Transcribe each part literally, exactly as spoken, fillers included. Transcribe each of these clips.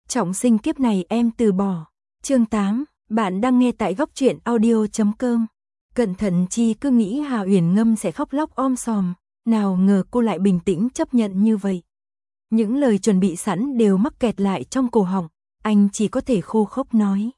Trọng sinh kiếp này em từ bỏ. Chương tám, bạn đang nghe tại góc truyện audio chấm com. Cẩn Thận Chi cứ nghĩ Hà Uyển Ngâm sẽ khóc lóc om sòm, nào ngờ cô lại bình tĩnh chấp nhận như vậy. Những lời chuẩn bị sẵn đều mắc kẹt lại trong cổ họng, anh chỉ có thể khô khốc nói.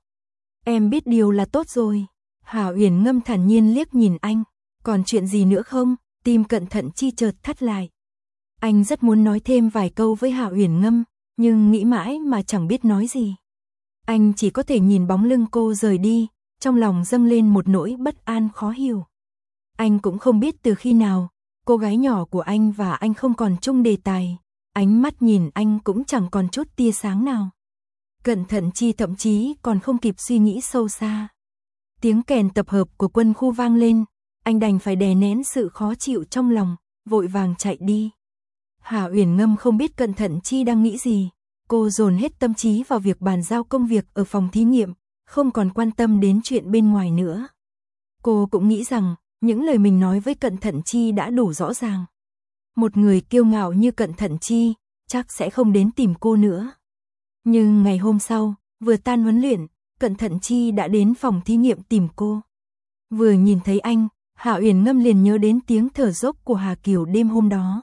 Em biết điều là tốt rồi. Hà Uyển Ngâm thản nhiên liếc nhìn anh. Còn chuyện gì nữa không? Tim Cẩn Thận Chi chợt thắt lại. Anh rất muốn nói thêm vài câu với Hà Uyển Ngâm, nhưng nghĩ mãi mà chẳng biết nói gì. Anh chỉ có thể nhìn bóng lưng cô rời đi, trong lòng dâng lên một nỗi bất an khó hiểu. Anh cũng không biết từ khi nào, cô gái nhỏ của anh và anh không còn chung đề tài, ánh mắt nhìn anh cũng chẳng còn chút tia sáng nào. Cẩn Thận Chi thậm chí còn không kịp suy nghĩ sâu xa. Tiếng kèn tập hợp của quân khu vang lên, anh đành phải đè nén sự khó chịu trong lòng, vội vàng chạy đi. Hà Uyển Ngâm không biết Cẩn Thận Chi đang nghĩ gì, cô dồn hết tâm trí vào việc bàn giao công việc ở phòng thí nghiệm, không còn quan tâm đến chuyện bên ngoài nữa. Cô cũng nghĩ rằng, những lời mình nói với Cẩn Thận Chi đã đủ rõ ràng. Một người kiêu ngạo như Cẩn Thận Chi, chắc sẽ không đến tìm cô nữa. Nhưng ngày hôm sau, vừa tan huấn luyện, Cẩn Thận Chi đã đến phòng thí nghiệm tìm cô. Vừa nhìn thấy anh, Hà Uyển Ngâm liền nhớ đến tiếng thở dốc của Hà Kiều đêm hôm đó.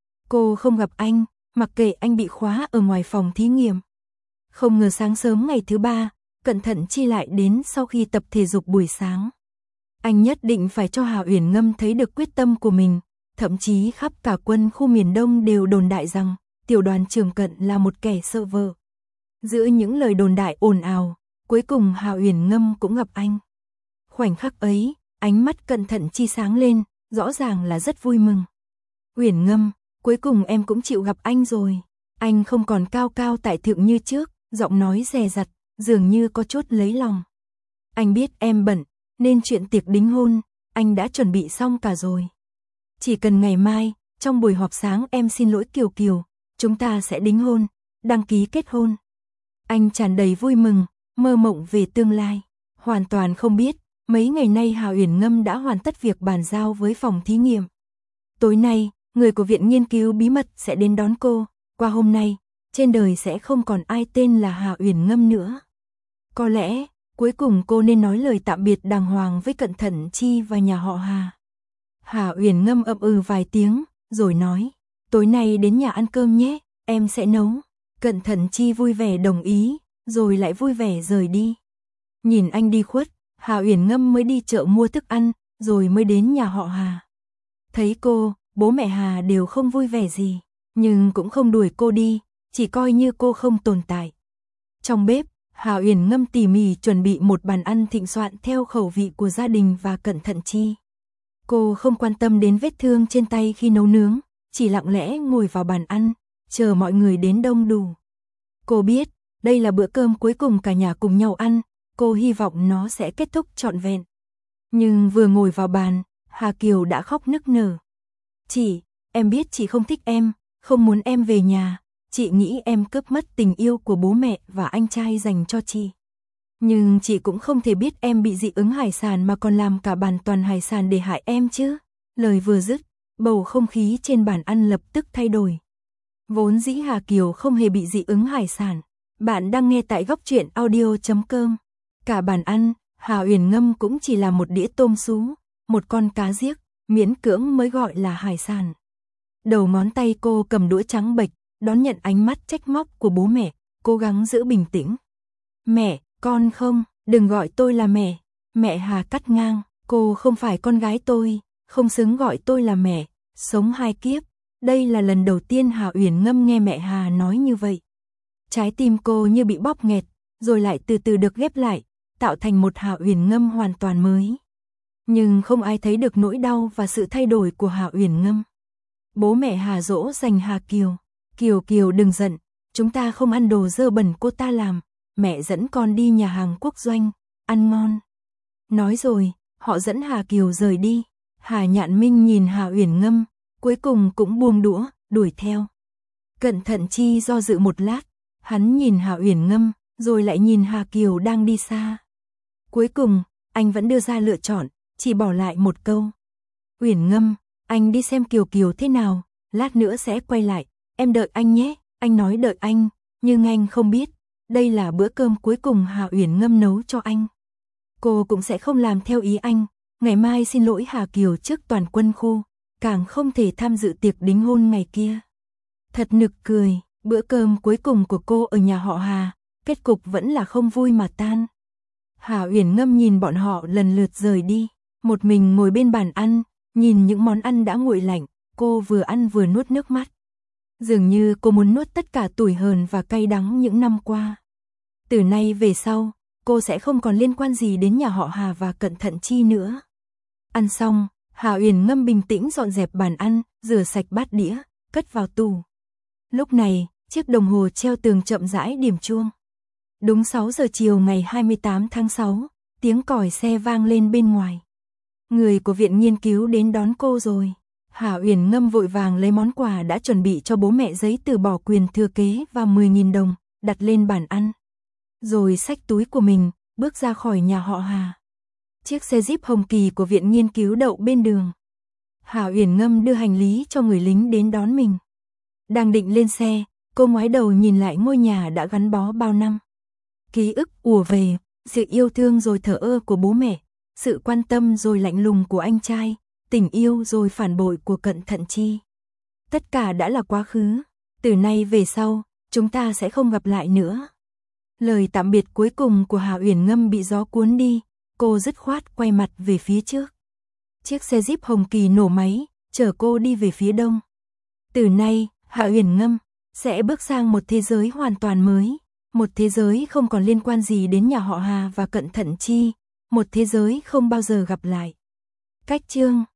Cô không gặp anh, mặc kệ anh bị khóa ở ngoài phòng thí nghiệm. Không ngờ sáng sớm ngày thứ ba, Cẩn Thận Chi lại đến sau khi tập thể dục buổi sáng. Anh nhất định phải cho Hà Uyển Ngâm thấy được quyết tâm của mình, thậm chí khắp cả quân khu miền Đông đều đồn đại rằng tiểu đoàn trưởng Cận là một kẻ sợ vợ. Giữa những lời đồn đại ồn ào, cuối cùng Hà Uyển Ngâm cũng gặp anh. Khoảnh khắc ấy, ánh mắt Cẩn Thận Chi sáng lên, rõ ràng là rất vui mừng. Uyển Ngâm, cuối cùng em cũng chịu gặp anh rồi. Anh không còn cao cao tại thượng như trước, giọng nói dè dặt, dường như có chút lấy lòng. Anh biết em bận, nên chuyện tiệc đính hôn, anh đã chuẩn bị xong cả rồi. Chỉ cần ngày mai, trong buổi họp sáng em xin lỗi Kiều Kiều, chúng ta sẽ đính hôn, đăng ký kết hôn. Anh tràn đầy vui mừng, mơ mộng về tương lai, hoàn toàn không biết, mấy ngày nay Hà Uyển Ngâm đã hoàn tất việc bàn giao với phòng thí nghiệm. Tối nay, người của viện nghiên cứu bí mật sẽ đến đón cô, qua hôm nay, trên đời sẽ không còn ai tên là Hà Uyển Ngâm nữa. Có lẽ, cuối cùng cô nên nói lời tạm biệt đàng hoàng với Cẩn Thận Chi và nhà họ Hà. Hà Uyển Ngâm ậm ừ vài tiếng, rồi nói, tối nay đến nhà ăn cơm nhé, em sẽ nấu. Cẩn Thận Chi vui vẻ đồng ý, rồi lại vui vẻ rời đi. Nhìn anh đi khuất, Hà Uyển Ngâm mới đi chợ mua thức ăn, rồi mới đến nhà họ Hà. Thấy cô, bố mẹ Hà đều không vui vẻ gì, nhưng cũng không đuổi cô đi, chỉ coi như cô không tồn tại. Trong bếp, Hà Uyển Ngâm tỉ mỉ chuẩn bị một bàn ăn thịnh soạn theo khẩu vị của gia đình và Cẩn Thận Chi. Cô không quan tâm đến vết thương trên tay khi nấu nướng, chỉ lặng lẽ ngồi vào bàn ăn, chờ mọi người đến đông đủ. Cô biết, đây là bữa cơm cuối cùng cả nhà cùng nhau ăn, cô hy vọng nó sẽ kết thúc trọn vẹn. Nhưng vừa ngồi vào bàn, Hà Kiều đã khóc nức nở. Chị, em biết chị không thích em, không muốn em về nhà, chị nghĩ em cướp mất tình yêu của bố mẹ và anh trai dành cho chị. Nhưng chị cũng không thể biết em bị dị ứng hải sản mà còn làm cả bàn toàn hải sản để hại em chứ. Lời vừa dứt, bầu không khí trên bàn ăn lập tức thay đổi. Vốn dĩ Hà Kiều không hề bị dị ứng hải sản. Bạn đang nghe tại góc truyện audio chấm com. Cả bàn ăn, Hà Uyển Ngâm cũng chỉ là một đĩa tôm sú, một con cá giếc, miễn cưỡng mới gọi là hải sản. Đầu ngón tay cô cầm đũa trắng bệch, đón nhận ánh mắt trách móc của bố mẹ, cố gắng giữ bình tĩnh. Mẹ, con không, đừng gọi tôi là mẹ. Mẹ Hà cắt ngang, cô không phải con gái tôi, không xứng gọi tôi là mẹ, sống hai kiếp. Đây là lần đầu tiên Hà Uyển Ngâm nghe mẹ Hà nói như vậy. Trái tim cô như bị bóp nghẹt, rồi lại từ từ được ghép lại, tạo thành một Hà Uyển Ngâm hoàn toàn mới. Nhưng không ai thấy được nỗi đau và sự thay đổi của Hà Uyển Ngâm. Bố mẹ Hà dỗ dành Hà Kiều. Kiều Kiều đừng giận, chúng ta không ăn đồ dơ bẩn cô ta làm, mẹ dẫn con đi nhà hàng quốc doanh, ăn ngon. Nói rồi, họ dẫn Hà Kiều rời đi. Hà Nhạn Minh nhìn Hà Uyển Ngâm, cuối cùng cũng buông đũa, đuổi theo. Cẩn Thận Chi do dự một lát, hắn nhìn Hà Uyển Ngâm, rồi lại nhìn Hà Kiều đang đi xa. Cuối cùng, anh vẫn đưa ra lựa chọn, chỉ bỏ lại một câu. Uyển Ngâm, anh đi xem Kiều Kiều thế nào, lát nữa sẽ quay lại, em đợi anh nhé. Anh nói đợi anh, nhưng anh không biết, đây là bữa cơm cuối cùng Hà Uyển Ngâm nấu cho anh. Cô cũng sẽ không làm theo ý anh, ngày mai xin lỗi Hà Kiều trước toàn quân khu, càng không thể tham dự tiệc đính hôn ngày kia. Thật nực cười, bữa cơm cuối cùng của cô ở nhà họ Hà, kết cục vẫn là không vui mà tan. Hà Uyển Ngâm nhìn bọn họ lần lượt rời đi, một mình ngồi bên bàn ăn, nhìn những món ăn đã nguội lạnh, cô vừa ăn vừa nuốt nước mắt. Dường như cô muốn nuốt tất cả tủi hờn và cay đắng những năm qua. Từ nay về sau, cô sẽ không còn liên quan gì đến nhà họ Hà và Cận Thận Chi nữa. Ăn xong, Hà Uyển Ngâm bình tĩnh dọn dẹp bàn ăn, rửa sạch bát đĩa, cất vào tủ. Lúc này, chiếc đồng hồ treo tường chậm rãi điểm chuông. Đúng sáu giờ chiều ngày hai mươi tám tháng sáu, tiếng còi xe vang lên bên ngoài. Người của viện nghiên cứu đến đón cô rồi. Hà Uyển Ngâm vội vàng lấy món quà đã chuẩn bị cho bố mẹ, giấy từ bỏ quyền thừa kế và mười nghìn đồng, đặt lên bàn ăn. Rồi xách túi của mình, bước ra khỏi nhà họ Hà. Chiếc xe Jeep hồng kỳ của viện nghiên cứu đậu bên đường. Hà Uyển Ngâm đưa hành lý cho người lính đến đón mình. Đang định lên xe, cô ngoái đầu nhìn lại ngôi nhà đã gắn bó bao năm. Ký ức ùa về, sự yêu thương rồi thờ ơ của bố mẹ, sự quan tâm rồi lạnh lùng của anh trai, tình yêu rồi phản bội của Cận Thận Chi. Tất cả đã là quá khứ, từ nay về sau, chúng ta sẽ không gặp lại nữa. Lời tạm biệt cuối cùng của Hà Uyển Ngâm bị gió cuốn đi, cô dứt khoát quay mặt về phía trước. Chiếc xe Jeep hồng kỳ nổ máy, chở cô đi về phía đông. Từ nay, Hà Uyển Ngâm sẽ bước sang một thế giới hoàn toàn mới, một thế giới không còn liên quan gì đến nhà họ Hà và Cận Thận Chi, một thế giới không bao giờ gặp lại. Cách chương